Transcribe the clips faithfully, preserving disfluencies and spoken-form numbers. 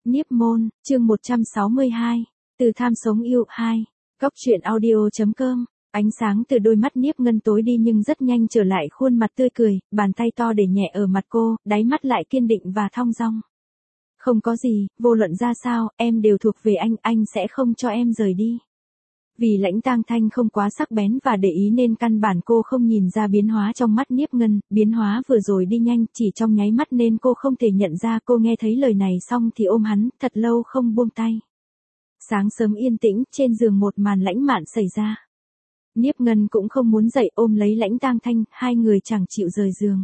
Niếp môn, chương một trăm sáu mươi hai, từ tham sống yêu hai, góc truyện audio.com, ánh sáng từ đôi mắt Niếp Ngân tối đi nhưng rất nhanh trở lại khuôn mặt tươi cười, bàn tay to để nhẹ ở mặt cô, đáy mắt lại kiên định và thong dong. Không có gì, vô luận ra sao, em đều thuộc về anh, anh sẽ không cho em rời đi. Vì Lãnh Tang Thanh không quá sắc bén và để ý nên căn bản cô không nhìn ra biến hóa trong mắt Niếp Ngân, biến hóa vừa rồi đi nhanh chỉ trong nháy mắt nên cô không thể nhận ra. Cô nghe thấy lời này xong thì ôm hắn, thật lâu không buông tay. Sáng sớm yên tĩnh, trên giường một màn lãng mạn xảy ra. Niếp Ngân cũng không muốn dậy, ôm lấy Lãnh Tang Thanh, hai người chẳng chịu rời giường.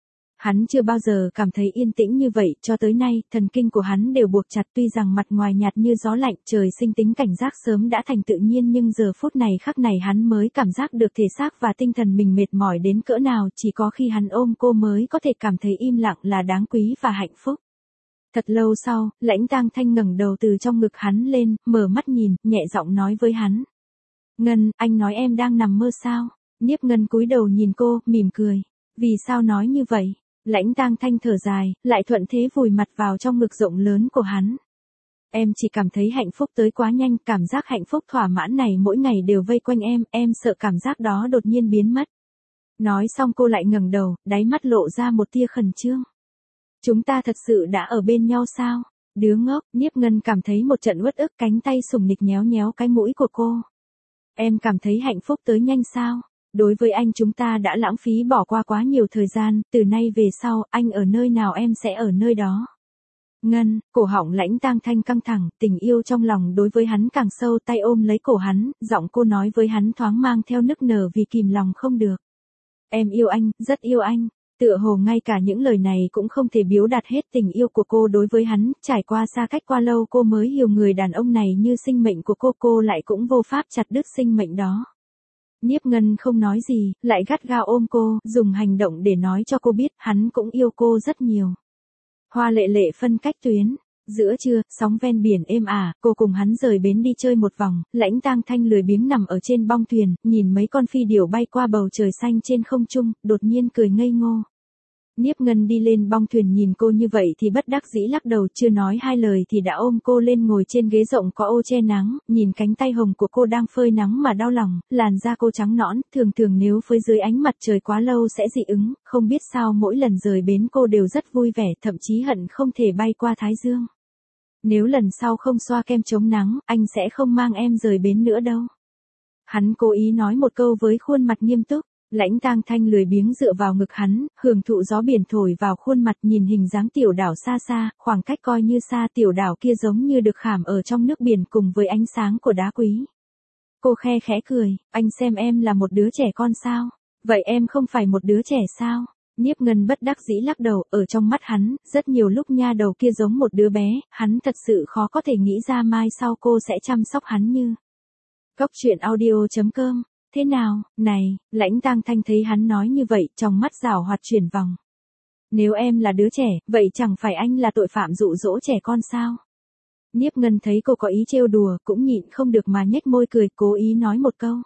Hắn chưa bao giờ cảm thấy yên tĩnh như vậy, cho tới nay, thần kinh của hắn đều buộc chặt, tuy rằng mặt ngoài nhạt như gió lạnh, trời sinh tính cảnh giác sớm đã thành tự nhiên, nhưng giờ phút này khắc này hắn mới cảm giác được thể xác và tinh thần mình mệt mỏi đến cỡ nào, chỉ có khi hắn ôm cô mới có thể cảm thấy im lặng là đáng quý và hạnh phúc. Thật lâu sau, Lãnh Tang Thanh ngẩng đầu từ trong ngực hắn lên, mở mắt nhìn, nhẹ giọng nói với hắn. Ngân, anh nói em đang nằm mơ sao? Niếp Ngân cúi đầu nhìn cô, mỉm cười. Vì sao nói như vậy? Lãnh Tang Thanh thở dài, lại thuận thế vùi mặt vào trong ngực rộng lớn của hắn. Em chỉ cảm thấy hạnh phúc tới quá nhanh, cảm giác hạnh phúc thỏa mãn này mỗi ngày đều vây quanh em, em sợ cảm giác đó đột nhiên biến mất. Nói xong cô lại ngẩng đầu, đáy mắt lộ ra một tia khẩn trương. Chúng ta thật sự đã ở bên nhau sao? Đứa ngốc, Niếp Ngân cảm thấy một trận uất ức, cánh tay sùng nịch nhéo nhéo cái mũi của cô. Em cảm thấy hạnh phúc tới nhanh sao? Đối với anh chúng ta đã lãng phí bỏ qua quá nhiều thời gian, từ nay về sau, anh ở nơi nào em sẽ ở nơi đó. Ngân, cổ họng Lãnh Tang Thanh căng thẳng, tình yêu trong lòng đối với hắn càng sâu, tay ôm lấy cổ hắn, giọng cô nói với hắn thoáng mang theo nức nở vì kìm lòng không được. Em yêu anh, rất yêu anh. Tựa hồ ngay cả những lời này cũng không thể biểu đạt hết tình yêu của cô đối với hắn, trải qua xa cách qua lâu cô mới hiểu người đàn ông này như sinh mệnh của cô, cô lại cũng vô pháp chặt đứt sinh mệnh đó. Niếp Ngân không nói gì, lại gắt gao ôm cô, dùng hành động để nói cho cô biết hắn cũng yêu cô rất nhiều. Hoa lệ lệ phân cách tuyến. Giữa trưa, sóng ven biển êm ả, cô cùng hắn rời bến đi chơi một vòng, Lãnh Tang Thanh lười biếng nằm ở trên bong thuyền, nhìn mấy con phi điểu bay qua bầu trời xanh trên không trung, đột nhiên cười ngây ngô. Niếp Ngân đi lên bong thuyền nhìn cô như vậy thì bất đắc dĩ lắc đầu, chưa nói hai lời thì đã ôm cô lên ngồi trên ghế rộng có ô che nắng, nhìn cánh tay hồng của cô đang phơi nắng mà đau lòng, làn da cô trắng nõn, thường thường nếu phơi dưới ánh mặt trời quá lâu sẽ dị ứng, không biết sao mỗi lần rời bến cô đều rất vui vẻ, thậm chí hận không thể bay qua Thái Dương. Nếu lần sau không xoa kem chống nắng, anh sẽ không mang em rời bến nữa đâu. Hắn cố ý nói một câu với khuôn mặt nghiêm túc. Lãnh Tang Thanh lười biếng dựa vào ngực hắn, hưởng thụ gió biển thổi vào khuôn mặt, nhìn hình dáng tiểu đảo xa xa, khoảng cách coi như xa, tiểu đảo kia giống như được khảm ở trong nước biển cùng với ánh sáng của đá quý. Cô khe khẽ cười, anh xem em là một đứa trẻ con sao? Vậy em không phải một đứa trẻ sao? Niếp Ngân bất đắc dĩ lắc đầu, ở trong mắt hắn, rất nhiều lúc nha đầu kia giống một đứa bé, hắn thật sự khó có thể nghĩ ra mai sau cô sẽ chăm sóc hắn như. Góc truyện audio.com. Thế nào, này, Lãnh Tang Thanh thấy hắn nói như vậy, trong mắt giảo hoạt chuyển vòng. Nếu em là đứa trẻ, vậy chẳng phải anh là tội phạm dụ dỗ trẻ con sao? Niếp Ngân thấy cô có ý trêu đùa, cũng nhịn không được mà nhếch môi cười, cố ý nói một câu.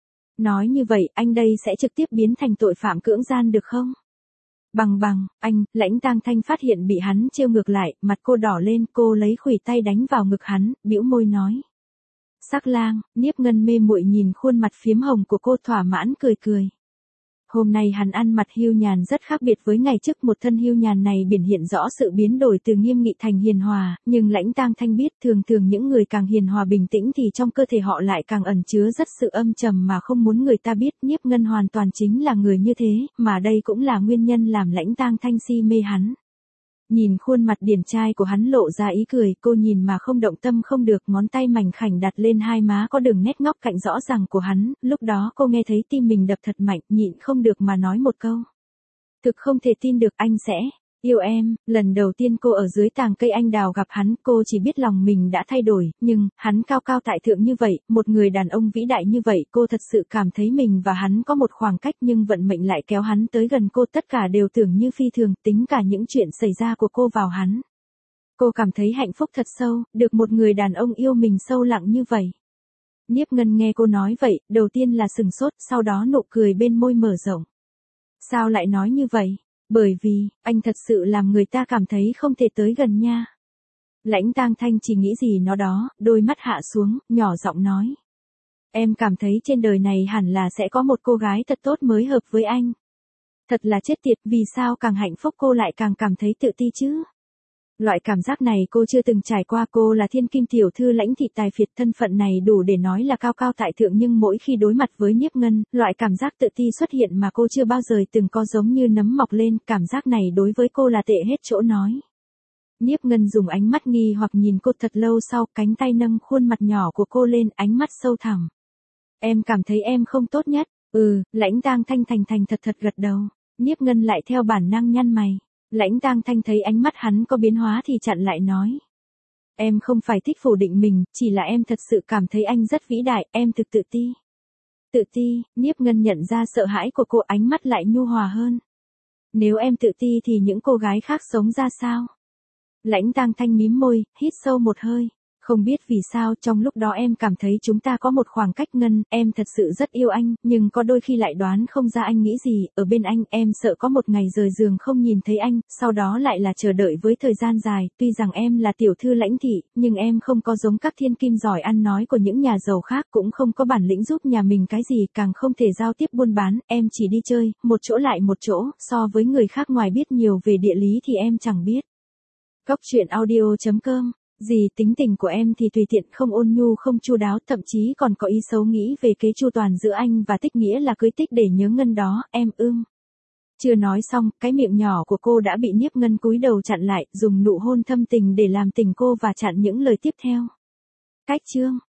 Nói như vậy, anh đây sẽ trực tiếp biến thành tội phạm cưỡng gian được không? Bằng bằng, anh, Lãnh Tang Thanh phát hiện bị hắn trêu ngược lại, mặt cô đỏ lên, cô lấy khuỷu tay đánh vào ngực hắn, bĩu môi nói. Sắc lang, Niếp Ngân mê muội nhìn khuôn mặt phiếm hồng của cô, thỏa mãn cười cười. Hôm nay hắn ăn mặc hiu nhàn rất khác biệt với ngày trước, một thân hiu nhàn này biểu hiện rõ sự biến đổi từ nghiêm nghị thành hiền hòa, nhưng Lãnh Tang Thanh biết thường thường những người càng hiền hòa bình tĩnh thì trong cơ thể họ lại càng ẩn chứa rất sự âm trầm mà không muốn người ta biết. Niếp Ngân hoàn toàn chính là người như thế, mà đây cũng là nguyên nhân làm Lãnh Tang Thanh si mê hắn. Nhìn khuôn mặt điển trai của hắn lộ ra ý cười, cô nhìn mà không động tâm không được, ngón tay mảnh khảnh đặt lên hai má có đường nét ngóc cạnh rõ ràng của hắn, lúc đó cô nghe thấy tim mình đập thật mạnh, nhịn không được mà nói một câu. Thực không thể tin được anh sẽ yêu em. Lần đầu tiên cô ở dưới tàng cây anh đào gặp hắn, cô chỉ biết lòng mình đã thay đổi, nhưng, hắn cao cao tại thượng như vậy, một người đàn ông vĩ đại như vậy, cô thật sự cảm thấy mình và hắn có một khoảng cách, nhưng vận mệnh lại kéo hắn tới gần cô, tất cả đều tưởng như phi thường, tính cả những chuyện xảy ra của cô vào hắn. Cô cảm thấy hạnh phúc thật sâu, được một người đàn ông yêu mình sâu lặng như vậy. Niếp Ngân nghe cô nói vậy, đầu tiên là sừng sốt, sau đó nụ cười bên môi mở rộng. Sao lại nói như vậy? Bởi vì, anh thật sự làm người ta cảm thấy không thể tới gần nha. Lãnh Tang Thanh chỉ nghĩ gì nó đó, đôi mắt hạ xuống, nhỏ giọng nói. Em cảm thấy trên đời này hẳn là sẽ có một cô gái thật tốt mới hợp với anh. Thật là chết tiệt, vì sao càng hạnh phúc cô lại càng cảm thấy tự ti chứ? Loại cảm giác này cô chưa từng trải qua, cô là thiên kim tiểu thư Lãnh thị tài phiệt, thân phận này đủ để nói là cao cao tại thượng, nhưng mỗi khi đối mặt với Niếp Ngân, loại cảm giác tự ti xuất hiện mà cô chưa bao giờ từng có, giống như nấm mọc lên, cảm giác này đối với cô là tệ hết chỗ nói. Niếp Ngân dùng ánh mắt nghi hoặc nhìn cô thật lâu sau, cánh tay nâng khuôn mặt nhỏ của cô lên, ánh mắt sâu thẳm. Em cảm thấy em không tốt nhất. Ừ, Lãnh Tang Thanh thành thành thật thật gật đầu. Niếp Ngân lại theo bản năng nhăn mày. Lãnh Tang Thanh thấy ánh mắt hắn có biến hóa thì chặn lại nói. Em không phải thích phủ định mình, chỉ là em thật sự cảm thấy anh rất vĩ đại, em thực tự ti. Tự ti, Niếp Ngân nhận ra sợ hãi của cô, ánh mắt lại nhu hòa hơn. Nếu em tự ti thì những cô gái khác sống ra sao? Lãnh Tang Thanh mím môi, hít sâu một hơi. Không biết vì sao trong lúc đó em cảm thấy chúng ta có một khoảng cách. Ngân, em thật sự rất yêu anh, nhưng có đôi khi lại đoán không ra anh nghĩ gì, ở bên anh em sợ có một ngày rời giường không nhìn thấy anh, sau đó lại là chờ đợi với thời gian dài. Tuy rằng em là tiểu thư Lãnh thị, nhưng em không có giống các thiên kim giỏi ăn nói của những nhà giàu khác, cũng không có bản lĩnh giúp nhà mình cái gì, càng không thể giao tiếp buôn bán, em chỉ đi chơi, một chỗ lại một chỗ, so với người khác ngoài biết nhiều về địa lý thì em chẳng biết. Cốc truyện audio chấm com. Gì, tính tình của em thì tùy tiện, không ôn nhu, không chu đáo, thậm chí còn có ý xấu nghĩ về kế chu toàn giữa anh và Tích, nghĩa là cưới Tích để nhớ Ngân đó, em ưng. Chưa nói xong, cái miệng nhỏ của cô đã bị Niếp Ngân cúi đầu chặn lại, dùng nụ hôn thâm tình để làm tình cô và chặn những lời tiếp theo. Cách chương